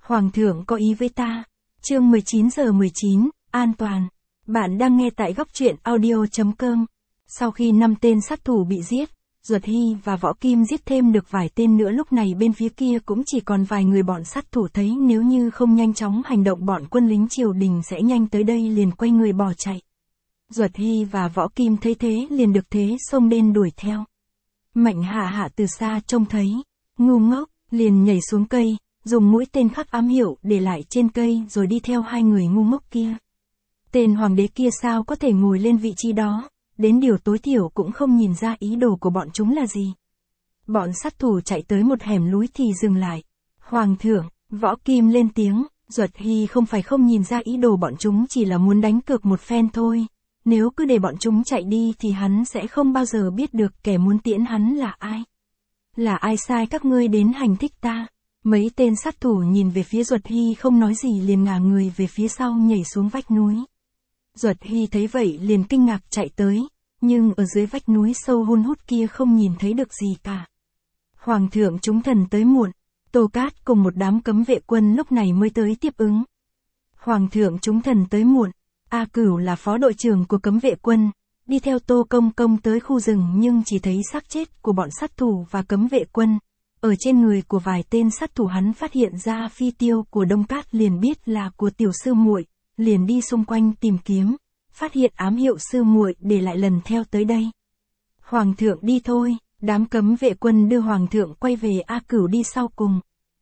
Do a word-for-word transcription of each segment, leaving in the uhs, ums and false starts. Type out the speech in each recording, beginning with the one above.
Hoàng thượng có ý với ta. Chương mười chín giờ mười chín, an toàn. Bạn đang nghe tại góc truyện audio chấm com. Sau khi năm tên sát thủ bị giết, Duật Hy và Võ Kim giết thêm được vài tên nữa, lúc này bên phía kia cũng chỉ còn vài người. Bọn sát thủ thấy nếu như không nhanh chóng hành động bọn quân lính triều đình sẽ nhanh tới đây, liền quay người bỏ chạy. Duật Hy và Võ Kim thấy thế liền được thế xông lên đuổi theo. Mạnh Hạ Hạ từ xa trông thấy, ngu ngốc, liền nhảy xuống cây, dùng mũi tên khắc ám hiệu để lại trên cây rồi đi theo hai người ngu ngốc kia. Tên hoàng đế kia sao có thể ngồi lên vị trí đó, đến điều tối thiểu cũng không nhìn ra ý đồ của bọn chúng là gì. Bọn sát thủ chạy tới một hẻm núi thì dừng lại. Hoàng thượng, Võ Kim lên tiếng, Duật Hy không phải không nhìn ra ý đồ bọn chúng chỉ là muốn đánh cược một phen thôi. Nếu cứ để bọn chúng chạy đi thì hắn sẽ không bao giờ biết được kẻ muốn tiễn hắn là ai. Là ai sai các ngươi đến hành thích ta? Mấy tên sát thủ nhìn về phía Duật Hy không nói gì liền ngả người về phía sau nhảy xuống vách núi. Duật Hy thấy vậy liền kinh ngạc chạy tới, nhưng ở dưới vách núi sâu hun hút kia không nhìn thấy được gì cả. Hoàng thượng chúng thần tới muộn, Tô Cát cùng một đám cấm vệ quân lúc này mới tới tiếp ứng. Hoàng thượng chúng thần tới muộn, A Cửu là phó đội trưởng của cấm vệ quân, đi theo Tô Công Công tới khu rừng nhưng chỉ thấy xác chết của bọn sát thủ và cấm vệ quân. Ở trên người của vài tên sát thủ hắn phát hiện ra phi tiêu của Đông Cát, liền biết là của tiểu sư muội, liền đi xung quanh tìm kiếm, phát hiện ám hiệu sư muội để lại lần theo tới đây. Hoàng thượng đi thôi, đám cấm vệ quân đưa hoàng thượng quay về, A Cửu đi sau cùng.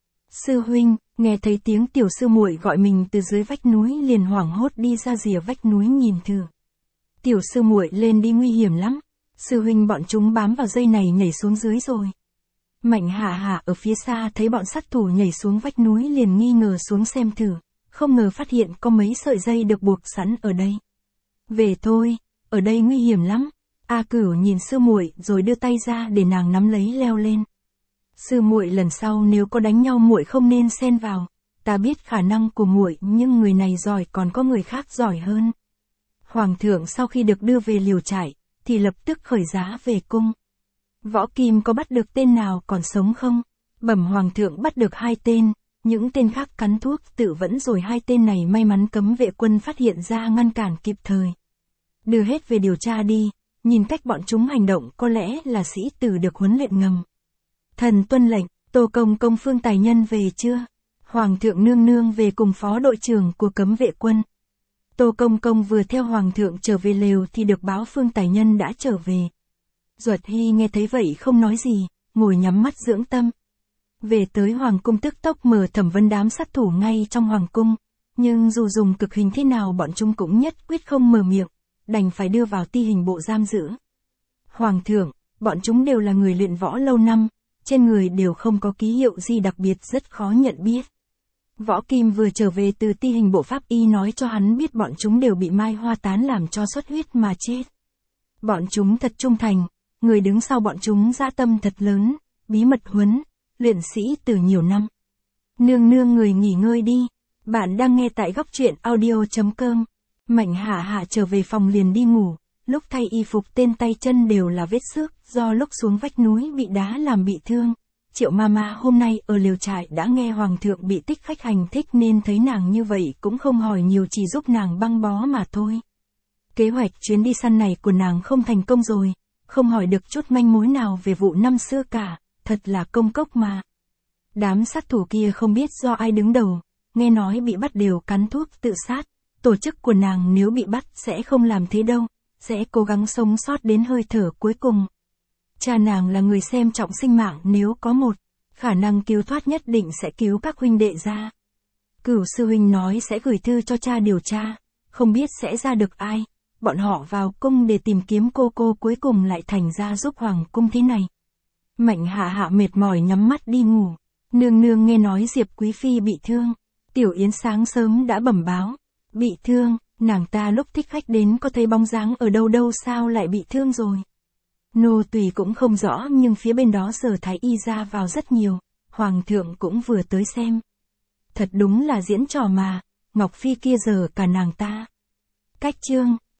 Sư huynh, nghe thấy tiếng tiểu sư muội gọi mình từ dưới vách núi liền hoảng hốt đi ra rìa vách núi nhìn thử. Tiểu sư muội lên đi nguy hiểm lắm, sư huynh bọn chúng bám vào dây này nhảy xuống dưới rồi. Mạnh Hạ Hạ ở phía xa thấy bọn sát thủ nhảy xuống vách núi liền nghi ngờ xuống xem thử, không ngờ phát hiện có mấy sợi dây được buộc sẵn ở đây. Về thôi, ở đây nguy hiểm lắm. A Cửu nhìn sư muội rồi đưa tay ra để nàng nắm lấy leo lên. Sư muội lần sau nếu có đánh nhau muội không nên xen vào, ta biết khả năng của muội nhưng người này giỏi còn có người khác giỏi hơn. Hoàng thượng sau khi được đưa về liều trại, thì lập tức khởi giá về cung. Võ Kim có bắt được tên nào còn sống không? Bẩm hoàng thượng bắt được hai tên, những tên khác cắn thuốc tự vẫn rồi, hai tên này may mắn cấm vệ quân phát hiện ra ngăn cản kịp thời. Đưa hết về điều tra đi, nhìn cách bọn chúng hành động có lẽ là sĩ tử được huấn luyện ngầm. Thần tuân lệnh. Tô Công Công Phương Tài Nhân về chưa? Hoàng thượng nương nương về cùng phó đội trưởng của cấm vệ quân. Tô Công Công vừa theo hoàng thượng trở về lều thì được báo Phương Tài Nhân đã trở về. Duật Hy nghe thấy vậy không nói gì, ngồi nhắm mắt dưỡng tâm. Về tới hoàng cung tức tốc mở thẩm vấn đám sát thủ ngay trong hoàng cung, nhưng dù dùng cực hình thế nào bọn chúng cũng nhất quyết không mở miệng, đành phải đưa vào ti hình bộ giam giữ. Hoàng thượng, bọn chúng đều là người luyện võ lâu năm, trên người đều không có ký hiệu gì đặc biệt, rất khó nhận biết. Võ Kim vừa trở về từ ti hình bộ pháp y nói cho hắn biết bọn chúng đều bị mai hoa tán làm cho xuất huyết mà chết. Bọn chúng thật trung thành, người đứng sau bọn chúng dã tâm thật lớn, bí mật huấn luyện sĩ từ nhiều năm. Nương nương người nghỉ ngơi đi, bạn đang nghe tại góc truyện audio chấm com. Mạnh Hạ Hạ trở về phòng liền đi ngủ, lúc thay y phục tên tay chân đều là vết xước, do lúc xuống vách núi bị đá làm bị thương. Triệu Mama hôm nay ở liều trại đã nghe hoàng thượng bị Tích Khách hành thích nên thấy nàng như vậy cũng không hỏi nhiều, chỉ giúp nàng băng bó mà thôi. Kế hoạch chuyến đi săn này của nàng không thành công rồi, không hỏi được chút manh mối nào về vụ năm xưa cả, thật là công cốc mà. Đám sát thủ kia không biết do ai đứng đầu, nghe nói bị bắt đều cắn thuốc tự sát. Tổ chức của nàng nếu bị bắt sẽ không làm thế đâu, sẽ cố gắng sống sót đến hơi thở cuối cùng. Cha nàng là người xem trọng sinh mạng, nếu có một khả năng cứu thoát nhất định sẽ cứu các huynh đệ ra. Cửu sư huynh nói sẽ gửi thư cho cha điều tra, không biết sẽ ra được ai. Bọn họ vào cung để tìm kiếm cô cô cuối cùng lại thành ra giúp hoàng cung thế này. Mạnh Hạ Hạ mệt mỏi nhắm mắt đi ngủ. Nương nương nghe nói Diệp Quý Phi bị thương. Tiểu Yến sáng sớm đã bẩm báo. Bị thương, nàng ta lúc Thích Khách đến có thấy bóng dáng ở đâu đâu, sao lại bị thương rồi? Nô tùy cũng không rõ nhưng phía bên đó giờ thái y ra vào rất nhiều, hoàng thượng cũng vừa tới xem. Thật đúng là diễn trò mà, Ngọc Phi kia giờ cả nàng ta. Cách chương